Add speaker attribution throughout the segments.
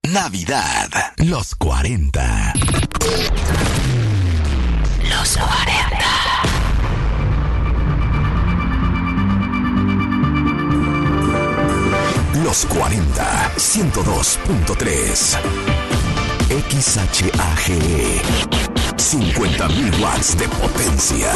Speaker 1: Navidad, los 40. Los 40. Los 40, 102.3. XHAGE. 50.000 watts de potencia.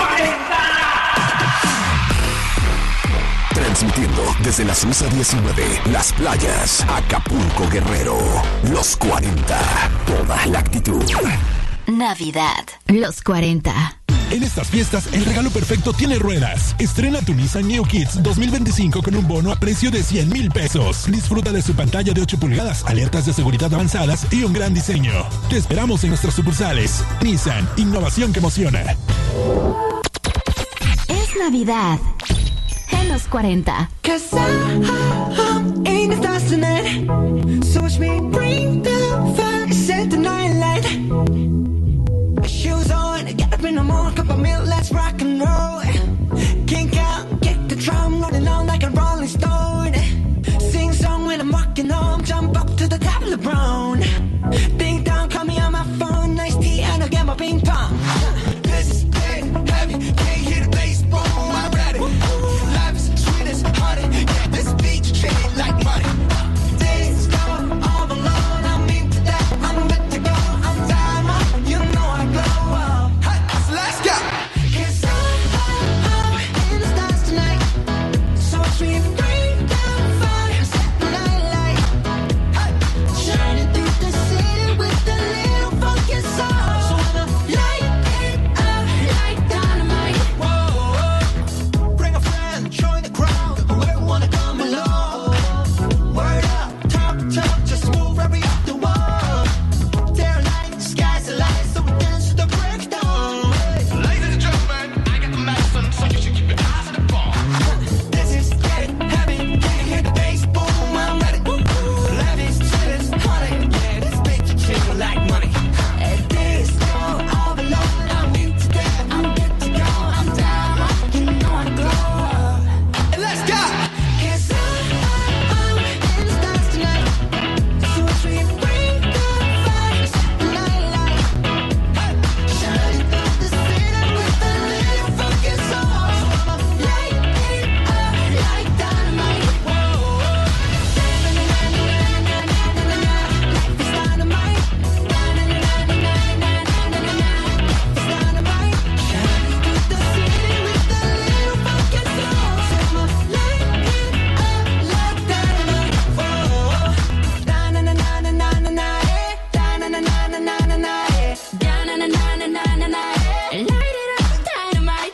Speaker 1: Transmitiendo desde la Suiza 19, Las Playas, Acapulco, Guerrero. Los 40, toda la actitud.
Speaker 2: Navidad, los 40.
Speaker 3: En estas fiestas, el regalo perfecto tiene ruedas. Estrena tu Nissan New Kids 2025 con un bono a precio de 100,000 pesos. Disfruta de su pantalla de 8 pulgadas, alertas de seguridad avanzadas y un gran diseño. Te esperamos en nuestras sucursales. Nissan, innovación que emociona.
Speaker 2: Es Navidad en los 40.
Speaker 4: Shoes on, get up in the morning, cup of milk, let's rock and roll. Kink out, get the drum rolling on like a rolling stone. Sing song when I'm walking home, jump up to the top of the brown. Ding dong, call me on my phone, nice tea and I'll get my ping pong. This is dead heavy, can't hear the bass, boom, I'm ready. Life is sweet as honey, yeah, this beat shade like money. Days go all alone, I'm into that, I'm good to go, I'm diamond, you know I glow up. Let's go! 'Cause I'm in the stars tonight, so watch me bring down fire, set the night light. Shining through the city with a little funky soul. So I'ma light it up like dynamite. Whoa, bring a friend, join the crowd, whoever wanna come along. Word up, talk, just move right up the wall. There night, sky's the light, so we dance to the breakdown. Ladies and gentlemen, I got the medicine, so you should keep your eyes on the ball. This is getting heavy, can't hear the bass, boom, I'm ready. Life is sweet as honey, yeah, this bitch chill like money. And this go all alone, I'm into that, I'm good to go, I'm down, you know I glow up. And let's go! 'Cause I'm in the stars tonight, so watch me bring down fire, set the night light. Shining through the city with a little funky soul. So I'ma light it up like dynamite. Life is dynamite. Shining through the city with a little funky soul. So I'ma light it up like dynamite. Light it up, dynamite.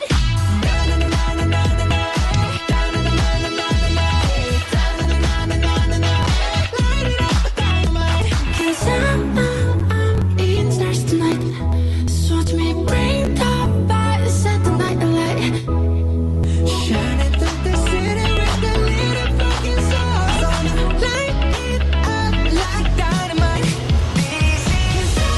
Speaker 4: Cause I'm in stars tonight, so watch me bring the fire, set the night alight. Shining through the city with a little fucking soul. So I'ma light it up like dynamite. Cause I'm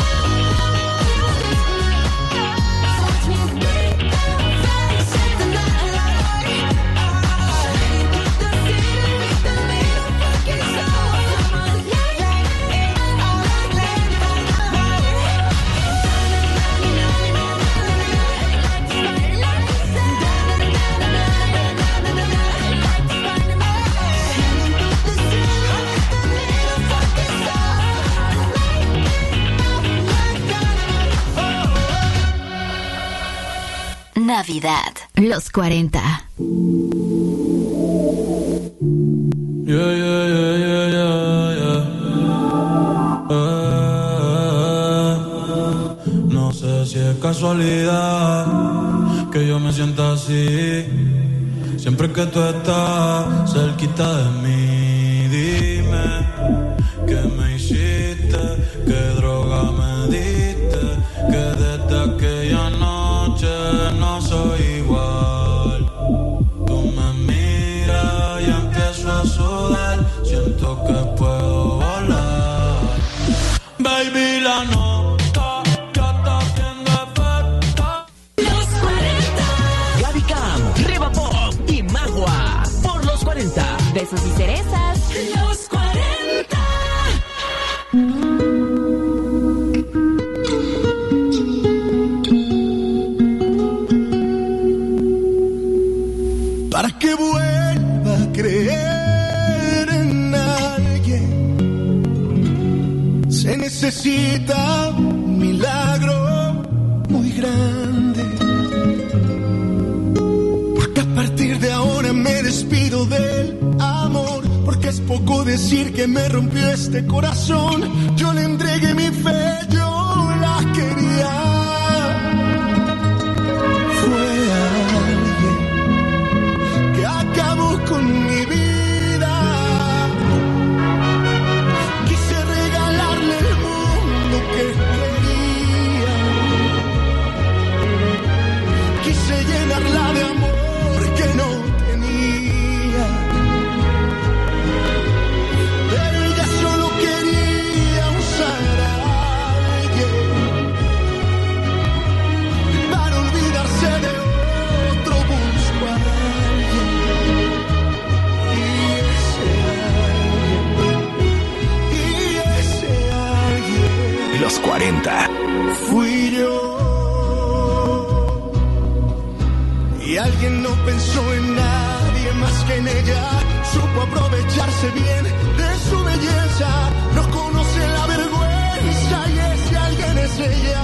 Speaker 4: so watch me bring the fire, set the night alight. Shining through the city with a little fucking soul. So I'ma light it up like
Speaker 2: Navidad, los 40.
Speaker 5: No sé si es casualidad que yo me sienta así. Siempre que tú estás cerquita de mí, dime qué me hiciste, qué droga me diste, que desde aquella noche no soy igual. Tú me miras y empiezo a sudar, siento que puedo volar. Baby, la nota ya está haciendo efecto.
Speaker 2: Los 40.
Speaker 6: Gaby Cam, Reba Pop y Magua por los 40.
Speaker 2: Besos y cerezas.
Speaker 4: Los 40.
Speaker 7: necesita un milagro muy grande. Porque a partir de ahora me despido del amor. Porque es poco decir que me rompió este corazón. Yo le entregué mi fe, yo la quería. Fue alguien que acabó con mi vida. Quise regalarle el mundo que quería. Quise llenarla de amor que no tenía. Pero ella solo quería usar a alguien para olvidarse de otro. Busco a alguien. Y ese alguien
Speaker 1: Los 40.
Speaker 7: fui yo. Y alguien no pensó en nadie más que en ella. Supo aprovecharse bien de su belleza. No conoce la vergüenza y ese alguien es ella.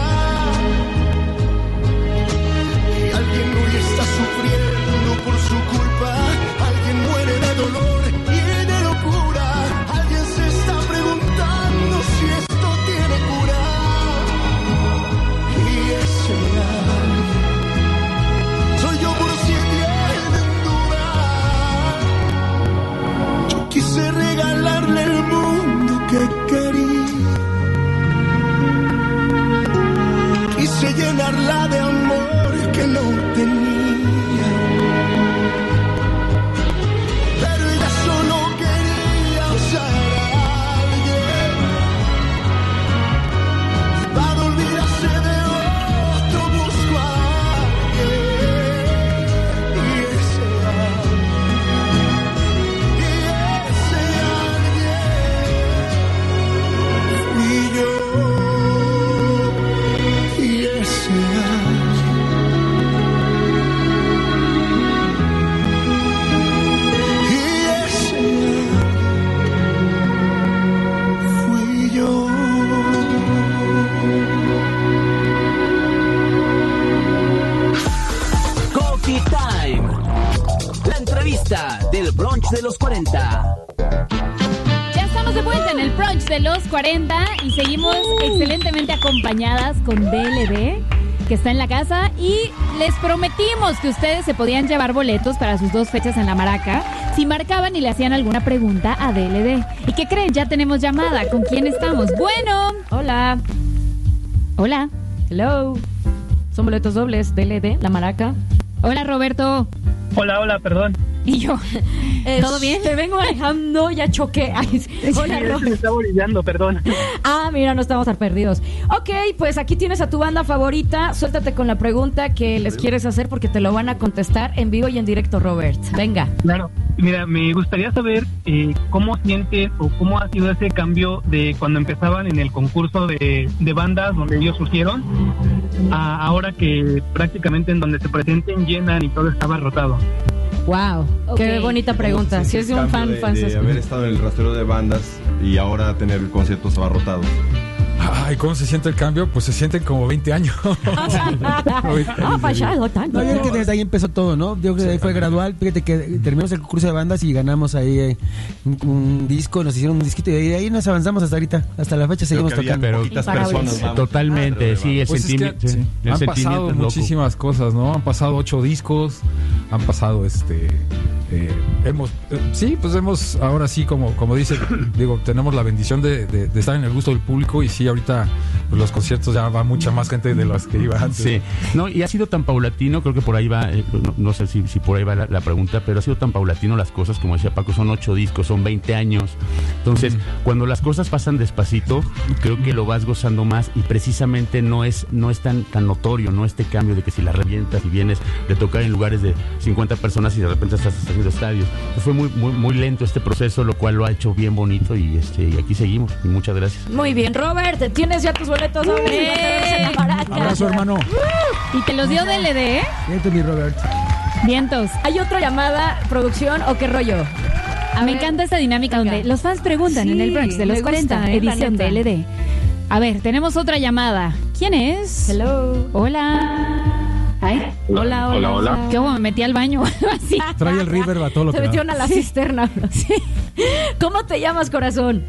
Speaker 7: Y alguien hoy está sufriendo por su culpa. Alguien muere de dolor y de locura. Alguien se está preguntando si esto tiene cura. Y ese alguien soy yo por si tienen duda. Yo quise regalarle el mundo que quería. Quise llenarla de amor que no tenía. Pero ella solo quería usar a alguien para olvidarse de otro. Busco a alguien. Y ese alguien fui yo. Y ese fui yo.
Speaker 6: Coffee Time. La entrevista del brunch de los 40.
Speaker 2: Ya estamos de vuelta en el brunch de los 40 y seguimos excelentemente acompañadas con DLD, que está en la casa, y les prometimos que ustedes se podían llevar boletos para sus 2 fechas en La Maraca si marcaban y le hacían alguna pregunta a DLD. ¿Y qué creen? Ya tenemos llamada. ¿Con quién estamos? Bueno.
Speaker 8: Hola.
Speaker 2: Hola.
Speaker 8: Hello. Son boletos dobles, DLD, La Maraca.
Speaker 2: Hola, Roberto.
Speaker 9: Hola, perdón.
Speaker 2: Y yo. ¿Todo bien?
Speaker 8: Te vengo manejando, ya choqué. Ay, hola,
Speaker 9: Sí,
Speaker 8: Roberto.
Speaker 9: me estaba orillando, perdón.
Speaker 8: Ah, mira, no estamos tan perdidos. Ok, pues aquí tienes a tu banda favorita. Suéltate con la pregunta que les quieres hacer porque te lo van a contestar en vivo y en directo, Robert. Venga.
Speaker 9: Claro, mira, me gustaría saber cómo sientes o cómo ha sido ese cambio de cuando empezaban en el concurso de bandas donde ellos surgieron a ahora que prácticamente en donde se presenten llenan y todo está abarrotado.
Speaker 8: Wow, qué bonita pregunta. Si es de un fan,
Speaker 10: de haber estado en el rastreo de bandas y ahora tener conciertos abarrotados.
Speaker 3: Ay, ¿cómo se siente el cambio? Pues se sienten como 20 años.
Speaker 8: Ha fallado tanto.
Speaker 11: No, yo creo que desde ahí empezó todo, ¿no? Yo creo que ahí fue gradual. Fíjate que terminamos el concurso de bandas y ganamos ahí un disco, nos hicieron un disquito y de ahí nos avanzamos hasta ahorita. Hasta la fecha seguimos tocando.
Speaker 10: Pero poquitas personas.
Speaker 12: Totalmente, sí, el
Speaker 3: Pues
Speaker 12: sentimiento.
Speaker 3: es que
Speaker 12: El
Speaker 3: han
Speaker 12: sentimiento
Speaker 3: pasado
Speaker 12: es loco.
Speaker 3: muchísimas cosas, ¿no? Han pasado 8 discos, han pasado hemos ahora sí, como dice, digo, tenemos la bendición de estar en el gusto del público y sí, ahorita pues, los conciertos ya va mucha más gente de las que iba antes.
Speaker 12: Sí, no, y ha sido tan paulatino, creo que por ahí va, no sé si por ahí va la pregunta, pero ha sido tan paulatino las cosas, como decía Paco, son 8 discos, son 20 años. Entonces, cuando las cosas pasan despacito, creo que lo vas gozando más y precisamente no es tan notorio, ¿no? Este cambio de que si la revientas y vienes de tocar en lugares de 50 personas y de repente estás haciendo estadios. Fue muy lento este proceso, lo cual lo ha hecho bien bonito y aquí seguimos. Y muchas gracias.
Speaker 8: Muy bien, Robert, tienes ya tus boletos dobles. En La Maraca.
Speaker 11: Abrazo, hermano.
Speaker 2: Y te los dio DLD, ¿eh?
Speaker 11: Vente, mi Robert.
Speaker 2: Vientos.
Speaker 8: ¿Hay otra llamada, producción, o qué rollo?
Speaker 2: Me encanta esta dinámica donde los fans preguntan en el brunch de los 40,
Speaker 8: gusta,
Speaker 2: edición
Speaker 8: la neta.
Speaker 2: DLD. A ver, tenemos otra llamada. ¿Quién es?
Speaker 8: Hello.
Speaker 2: Hola. Ay.
Speaker 13: Hola.
Speaker 2: ¿Qué hubo? Me metí al baño. Así.
Speaker 11: Trae el reverb a todo lo
Speaker 8: Se
Speaker 11: que
Speaker 8: metieron a la cisterna. Sí. ¿Cómo te llamas, corazón?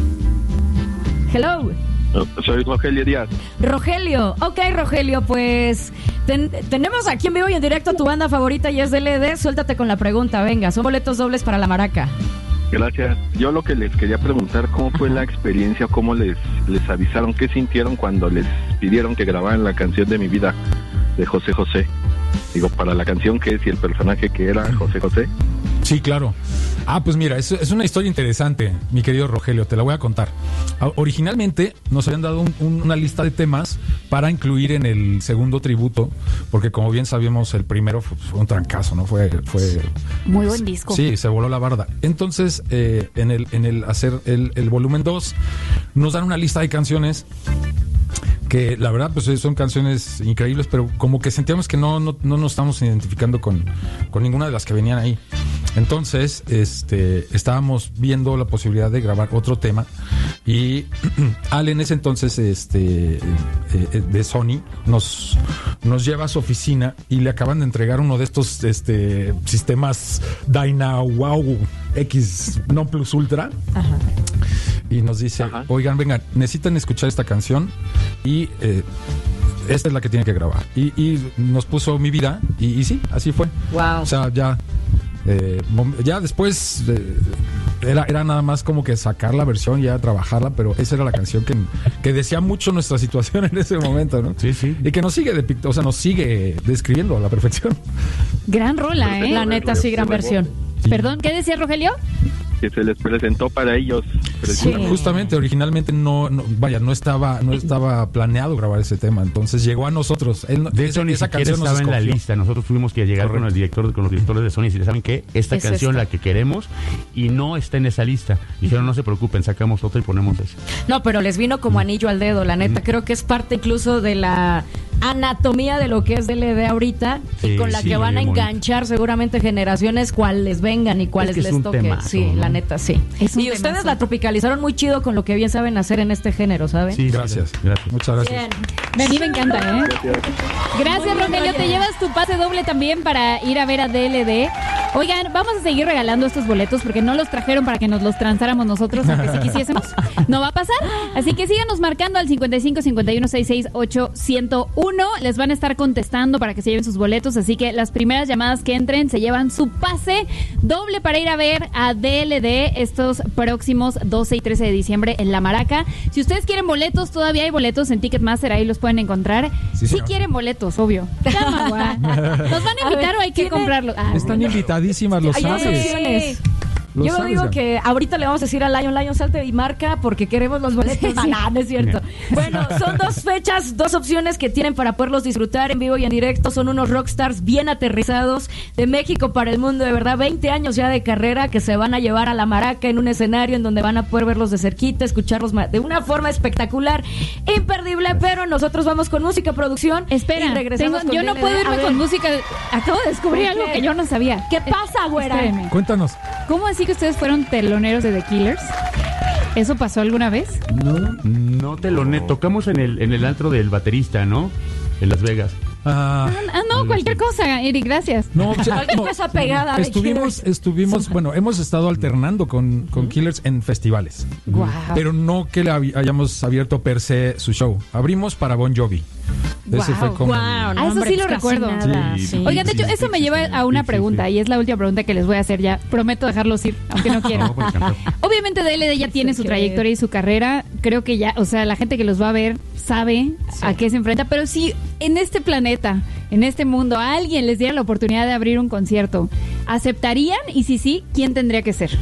Speaker 8: Hello.
Speaker 13: Soy Rogelio Díaz.
Speaker 8: Rogelio. Ok, Rogelio, pues tenemos aquí en vivo y en directo tu banda favorita y es DLD. Suéltate con la pregunta, venga. Son boletos dobles para la Maraca.
Speaker 13: Gracias. Yo lo que les quería preguntar, ¿cómo fue la experiencia? ¿Cómo les avisaron? ¿Qué sintieron cuando les pidieron que grabaran la canción de mi vida de José José? Digo, para la canción que es y el personaje que era José José.
Speaker 14: Sí, claro. Pues mira, es una historia interesante, mi querido Rogelio, te la voy a contar. Originalmente nos habían dado una lista de temas para incluir en el segundo tributo, porque como bien sabíamos, el primero fue un trancazo, ¿no? Fue
Speaker 2: muy buen disco.
Speaker 14: Sí, se voló la barda. Entonces, en el hacer el volumen 2, nos dan una lista de canciones que la verdad pues son canciones increíbles, pero como que sentíamos que no nos estamos identificando con ninguna de las que venían ahí. Entonces estábamos viendo la posibilidad de grabar otro tema y Al en ese entonces de Sony nos lleva a su oficina y le acaban de entregar uno de estos sistemas Dynawau X Non Plus Ultra. Ajá. Y nos dice, oigan, vengan, necesitan escuchar esta canción y esta es la que tienen que grabar. Y nos puso Mi Vida y sí, así fue.
Speaker 8: Wow.
Speaker 14: O sea, ya después era nada más como que sacar la versión y ya trabajarla, pero esa era la canción que decía mucho nuestra situación en ese momento, ¿no?
Speaker 12: Sí.
Speaker 14: Y que nos sigue describiendo a la perfección.
Speaker 2: Gran rola,
Speaker 8: La neta, sí, gran versión.
Speaker 14: Sí.
Speaker 2: Perdón, ¿qué decía Rogelio?
Speaker 13: Que se les presentó para ellos.
Speaker 14: Sí. Justamente, originalmente no estaba planeado grabar ese tema, entonces llegó a nosotros.
Speaker 12: De hecho, ni siquiera estaba en la lista. Nosotros tuvimos que llegar con los directores de Sony y decir, ¿saben qué? Esta canción la que queremos y no está en esa lista. Dijeron, no se preocupen, sacamos otra y ponemos esa.
Speaker 8: No, pero les vino como anillo al dedo, la neta. Creo que es parte incluso de la anatomía de lo que es DLD ahorita y con la que van a enganchar seguramente generaciones cuales vengan y cuales les toque.
Speaker 12: Temazo,
Speaker 8: sí,
Speaker 12: ¿no?
Speaker 8: La neta, sí. Y ustedes la tropicalizaron muy chido con lo que bien saben hacer en este género, ¿saben?
Speaker 14: Sí, gracias. Muchas gracias.
Speaker 2: Bien. A mí me encanta, ¿eh? Gracias, Rogelio. Te llevas tu pase doble también para ir a ver a DLD. Oigan, vamos a seguir regalando estos boletos porque no los trajeron para que nos los transáramos nosotros, aunque si quisiésemos. No va a pasar. Así que síganos marcando al 55 51 66 801. Les van a estar contestando para que se lleven sus boletos. Así que las primeras llamadas que entren se llevan su pase doble para ir a ver a DLD estos próximos 12 y 13 de diciembre en La Maraca. Si ustedes quieren boletos, todavía hay boletos en Ticketmaster, ahí los pueden encontrar. Si quieren boletos, obvio. ¿Nos van a invitar o hay que comprarlos?
Speaker 14: Están invitadísimas, los sabes.
Speaker 8: Yo digo que ahorita le vamos a decir a Lion, salte y marca porque queremos los boletos. No es cierto. Bueno, son dos fechas, dos opciones que tienen para poderlos disfrutar en vivo y en directo. Son unos rockstars bien aterrizados de México para el mundo, de verdad. 20 años ya de carrera que se van a llevar a La Maraca en un escenario en donde van a poder verlos de cerquita, escucharlos de una forma espectacular, imperdible. Pero nosotros vamos con música, producción.
Speaker 2: Espera,
Speaker 8: y regresamos
Speaker 2: yo no puedo irme con música. Acabo de descubrir algo que yo no sabía.
Speaker 8: ¿Qué pasa, güera?
Speaker 2: Espérenme.
Speaker 14: Cuéntanos.
Speaker 2: ¿Cómo así que ustedes fueron teloneros de The Killers? ¿Eso pasó alguna vez?
Speaker 12: No teloné. Tocamos en el antro del baterista, ¿no? En Las Vegas.
Speaker 2: No, cualquier cosa, Eric, gracias.
Speaker 8: Cualquier cosa pegada.
Speaker 14: Estuvimos, bueno, hemos estado alternando con Killers en festivales.
Speaker 2: Wow.
Speaker 14: Pero no que le hayamos abierto per se su show. Abrimos para Bon Jovi. Ese fue como
Speaker 2: eso sí lo recuerdo.
Speaker 14: Sí.
Speaker 2: Oigan, de hecho, eso me lleva a una pregunta y es la última pregunta que les voy a hacer ya. Prometo dejarlos ir, aunque no quieran. Obviamente DLD ya tiene su trayectoria y su carrera. Creo que ya, o sea, la gente que los va a ver sabe a qué se enfrenta, pero si en este planeta, en este mundo, a alguien les diera la oportunidad de abrir un concierto, ¿aceptarían? Y si sí, ¿quién tendría que ser?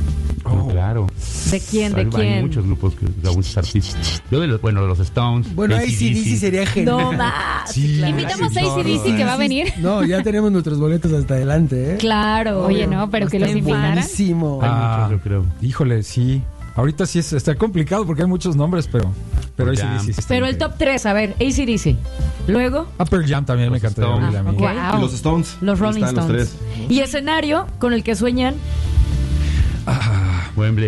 Speaker 12: Claro.
Speaker 8: ¿De quién?
Speaker 12: Hay muchos grupos, muchos artistas. Yo de los Stones.
Speaker 11: Bueno, AC/DC sería genial.
Speaker 8: No más.
Speaker 14: Sí,
Speaker 2: invitamos a AC/DC que va a venir.
Speaker 11: No, ya tenemos nuestros boletos hasta adelante, ¿eh?
Speaker 8: Claro.
Speaker 2: Oye, no, pero que los invitaran.
Speaker 11: Buenísimo.
Speaker 12: Hay muchos, yo creo.
Speaker 14: Híjole, sí. Ahorita sí está complicado porque hay muchos nombres, pero AC/DC.
Speaker 8: Pero el top 3, a ver, AC/DC. Luego
Speaker 14: Pearl Jam también me encantó.
Speaker 13: Y los Stones.
Speaker 8: Los Rolling Stones.
Speaker 13: Los tres.
Speaker 8: Y escenario con el que sueñan.
Speaker 12: Wembley.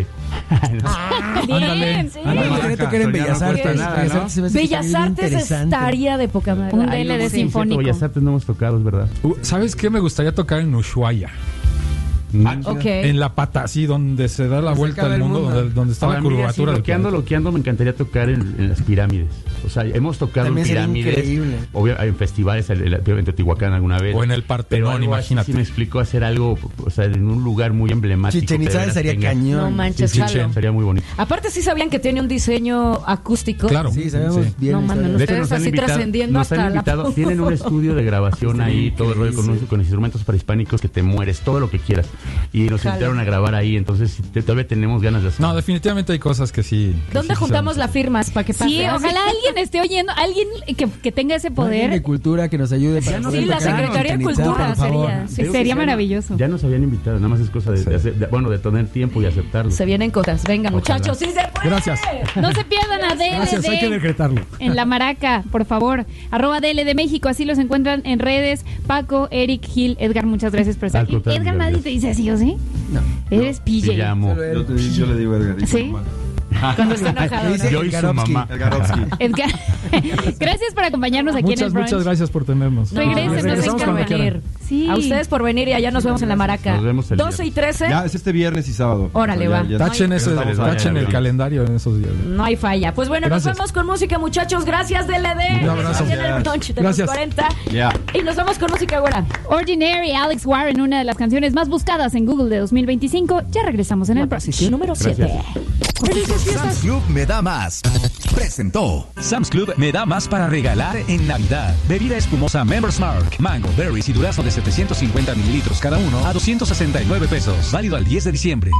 Speaker 2: Bien, sí.
Speaker 11: Ándale, que tocar en Bellas Artes.
Speaker 8: Bellas Artes estaría de poca madre.
Speaker 2: Un DLD sinfónico.
Speaker 12: Bellas Artes no hemos tocado, es verdad.
Speaker 14: ¿Sabes qué? Me gustaría tocar en Ushuaia. En La Pata, así donde se da la vuelta al mundo, donde está la curvatura.
Speaker 12: Loqueando, me encantaría tocar en las pirámides. O sea, hemos tocado
Speaker 11: también
Speaker 12: en pirámides, en festivales, en Teotihuacán alguna vez.
Speaker 14: O en el Partenón, imagínate.
Speaker 12: Si me explico, hacer algo, o sea, en un lugar muy emblemático.
Speaker 11: Chichen Itzá sería cañón.
Speaker 8: No manches,
Speaker 12: sería muy bonito.
Speaker 8: Aparte, sí sabían que tiene un diseño acústico.
Speaker 14: Claro.
Speaker 11: Sí, sabemos bien.
Speaker 8: No, mandan ustedes así trascendiendo hasta la...
Speaker 12: Tienen un estudio de grabación ahí, todo el rollo con instrumentos prehispánicos que te mueres, todo lo que quieras. Y nos invitaron a grabar ahí, entonces todavía tenemos ganas de hacer.
Speaker 14: No, definitivamente hay cosas que sí.
Speaker 8: ¿Dónde juntamos las firmas para que pase?
Speaker 2: Sí, ojalá alguien esté oyendo, alguien que tenga ese poder.
Speaker 11: De cultura que nos ayude para
Speaker 8: sí, la Secretaría de Cultura sería.
Speaker 2: Sí, sería maravilloso.
Speaker 12: Ya nos habían invitado, nada más es cosa de tener tiempo y aceptarlo.
Speaker 8: Se vienen cosas. Venga, muchachos, sí se puede.
Speaker 14: Gracias.
Speaker 2: No se pierdan a DLD.
Speaker 14: Gracias, hay que decretarlo.
Speaker 2: En La Maraca, por favor. @DLD México, así los encuentran en redes. Paco, Eric, Gil, Edgar, muchas gracias por estar aquí. Edgar, nadie te dice así, ¿o sí?
Speaker 11: No.
Speaker 2: Eres PJ.
Speaker 10: Yo le digo Edgar.
Speaker 2: ¿Sí? Cuando está enojado.
Speaker 12: Yo y su mamá.
Speaker 2: Edgar, gracias por acompañarnos aquí en el brunch.
Speaker 14: Muchas gracias por tenernos.
Speaker 2: Regresen, nos encanta venir. Sí.
Speaker 8: A ustedes por venir y allá nos vemos en La Maraca.
Speaker 12: Nos vemos el
Speaker 8: 12 y 13.
Speaker 10: Ya es este viernes y sábado.
Speaker 8: Órale, va.
Speaker 14: Tachen el calendario en esos días.
Speaker 8: No hay falla. Pues bueno,
Speaker 14: gracias.
Speaker 8: Nos vemos con música, muchachos. Gracias, DLD.
Speaker 14: Un abrazo.
Speaker 8: En el brunch de
Speaker 14: Gracias.
Speaker 8: los 40. Y nos vamos con música ahora.
Speaker 2: Ordinary, Alex Warren, una de las canciones más buscadas en Google de 2025. Ya regresamos en el
Speaker 8: posición número 7.
Speaker 1: Sam's Club me da más. Presentó.
Speaker 15: Sam's Club me da más para regalar en Navidad. Bebida espumosa Members Mark, mango, berries y durazno de 750 mililitros cada uno a $269. Válido al 10 de diciembre.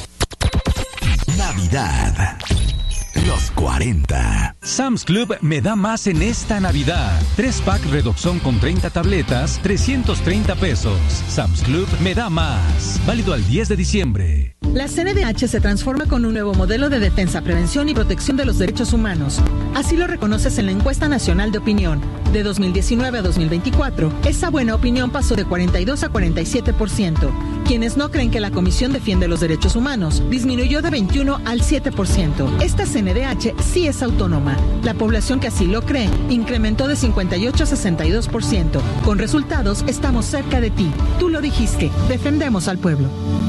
Speaker 1: Navidad. Los 40.
Speaker 15: Sam's Club me da más en esta Navidad. 3-pack Redoxon con 30 tabletas, $330. Sam's Club me da más. Válido al 10 de diciembre.
Speaker 16: La CNDH se transforma con un nuevo modelo de defensa, prevención y protección de los derechos humanos. Así lo reconoces en la encuesta nacional de opinión. De 2019 a 2024, esa buena opinión pasó de 42 a 47%. Quienes no creen que la Comisión defiende los derechos humanos disminuyó de 21 al 7%. Esta CNDH sí es autónoma. La población que así lo cree incrementó de 58 a 62%. Con resultados, estamos cerca de ti. Tú lo dijiste. Defendemos al pueblo.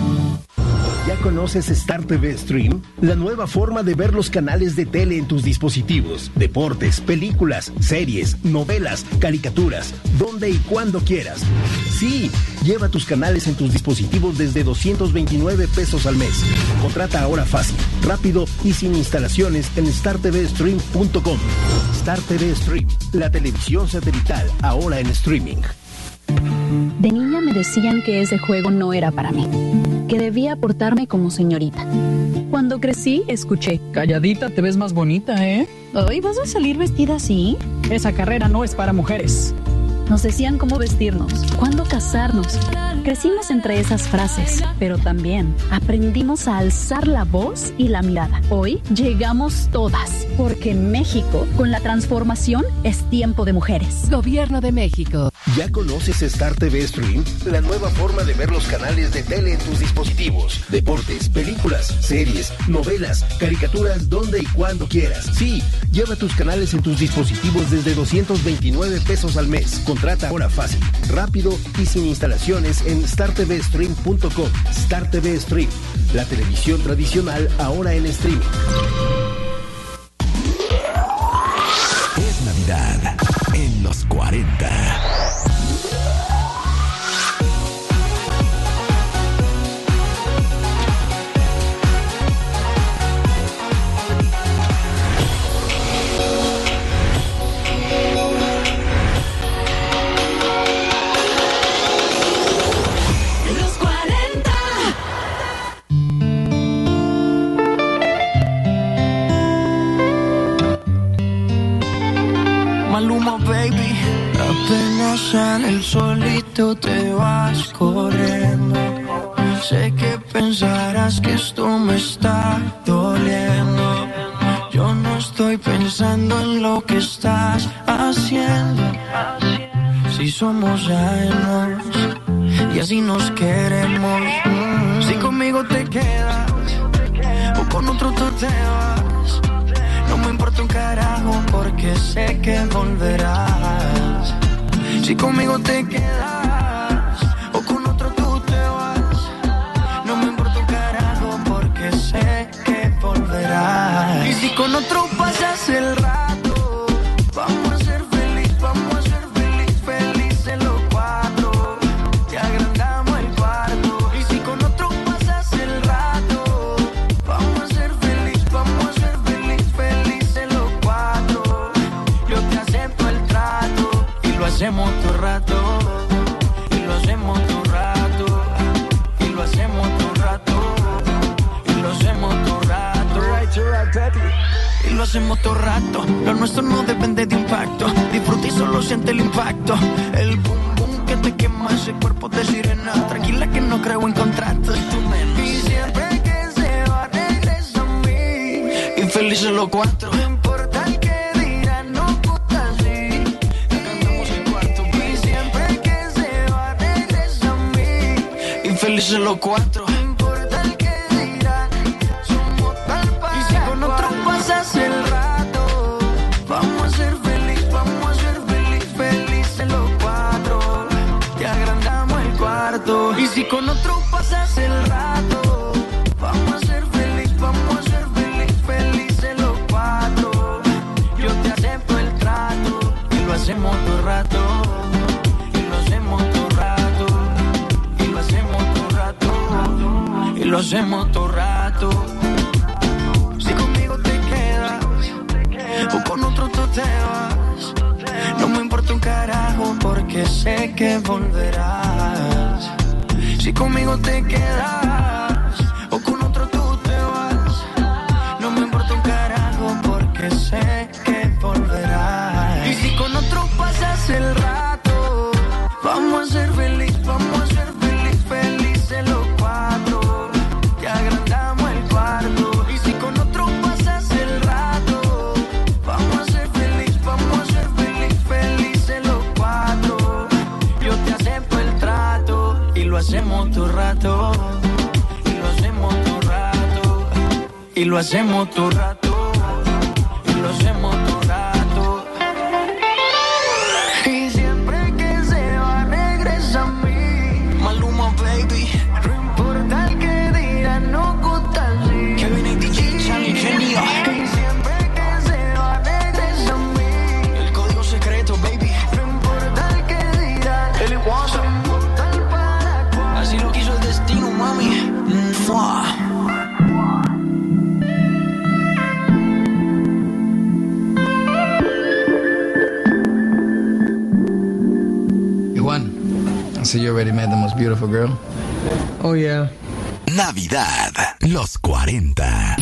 Speaker 17: ¿Ya conoces Star TV Stream? La nueva forma de ver los canales de tele en tus dispositivos. Deportes, películas, series, novelas, caricaturas, donde y cuando quieras. Sí, lleva tus canales en tus dispositivos desde $229 al mes. Contrata ahora fácil, rápido y sin instalaciones en startvstream.com. Star TV Stream, la televisión satelital ahora en streaming.
Speaker 18: De niña me decían que ese juego no era para mí, que debía portarme como señorita. Cuando crecí, escuché:
Speaker 19: calladita te ves más bonita, ¿eh?
Speaker 18: ¿Hoy vas a salir vestida así?
Speaker 19: Esa carrera no es para mujeres.
Speaker 18: Nos decían cómo vestirnos, cuándo casarnos. Crecimos entre esas frases, pero también aprendimos a alzar la voz y la mirada. Hoy llegamos todas, porque en México, con la transformación, es tiempo de mujeres.
Speaker 20: Gobierno de México.
Speaker 17: ¿Ya conoces Star TV Stream? La nueva forma de ver los canales de tele en tus dispositivos. Deportes, películas, series, novelas, caricaturas, donde y cuando quieras. Sí, lleva tus canales en tus dispositivos desde $229 al mes. Contrata ahora fácil, rápido y sin instalaciones en startvstream.com. Star TV Stream, la televisión tradicional ahora en streaming.
Speaker 1: Es Navidad en los 40.
Speaker 4: Maluma, baby. Apenas sale el solito te vas corriendo. Sé que pensarás que esto me está doliendo. Yo no estoy pensando en lo que estás haciendo. Si somos ajenos y así nos queremos. Si conmigo te quedas o con otro tú te vas. No me importa un carajo porque sé que volverás. Si conmigo te quedas o con otro tú te vas. No me importa un carajo porque sé que volverás. Y si con otro pasas el rato, vamos a ser feliz, vamos a ser felices los cuatro. Te agrandamos el cuarto. Y si con otro pasas el rato, vamos a ser felices los cuatro. Yo te acepto el trato y lo hacemos todo rato. Y lo hacemos todo rato. Y lo hacemos todo rato. Y lo hacemos todo rato. Y lo hacemos todo rato. Lo nuestro no depende de impacto. Disfruta y solo siente el impacto. El boom boom que te quema ese cuerpo de sirena. Tranquila que no creo en contratos. Y siempre que se va regresa a mí. Infelices los cuatro. No importa el que dirán, no puta así. Cantamos el cuarto. Y siempre que se va regresa a mí. Infelices los cuatro. No importa el que dirán, somos tal para. Y si con otro pasas el rato, vamos a ser felices los cuatro. Te agrandamos el cuarto. Y si con otro pasas el rato, vamos a ser felices los cuatro. Yo te acepto el trato y lo hacemos todo rato. Y lo hacemos todo rato. Y lo hacemos todo rato. Y lo hacemos todo rato. Si conmigo te quedas o con otro tú te vas, no me importa un carajo porque sé que volverás. Si conmigo te quedas o con otro tú te vas, no me importa un carajo porque sé que volverás. Y si con otro pasas el rato, vamos a ser felices los cuatro. Te agrandamos el cuarto. Y si con otro pasas el rato, vamos a ser felices los cuatro. Yo te acepto el trato y lo hacemos todo rato. Y lo hacemos todo rato. Y lo hacemos todo rato. Y lo hacemos todo rato. Y siempre que se va regresa a mí. Maluma baby. No importa el que diga, no gusta así. Kevin y DJ Charlie Genio. Y siempre que se va regresa a mí. El código secreto baby. No importa el que diga, el igual. Así lo quiso el destino, mami.
Speaker 20: Juan, I see you already met the most beautiful girl.
Speaker 11: Oh, yeah.
Speaker 1: Navidad, los 40.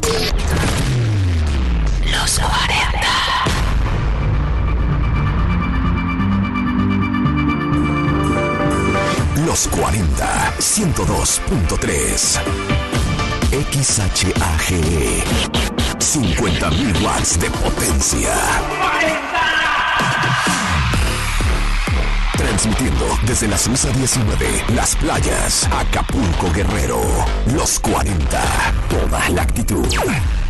Speaker 4: Los 40.
Speaker 1: Los 40, 102.3. XHAGE. 50.000 watts de potencia. Transmitiendo desde la Suiza 19, Las Playas, Acapulco, Guerrero. Los 40, toda la actitud.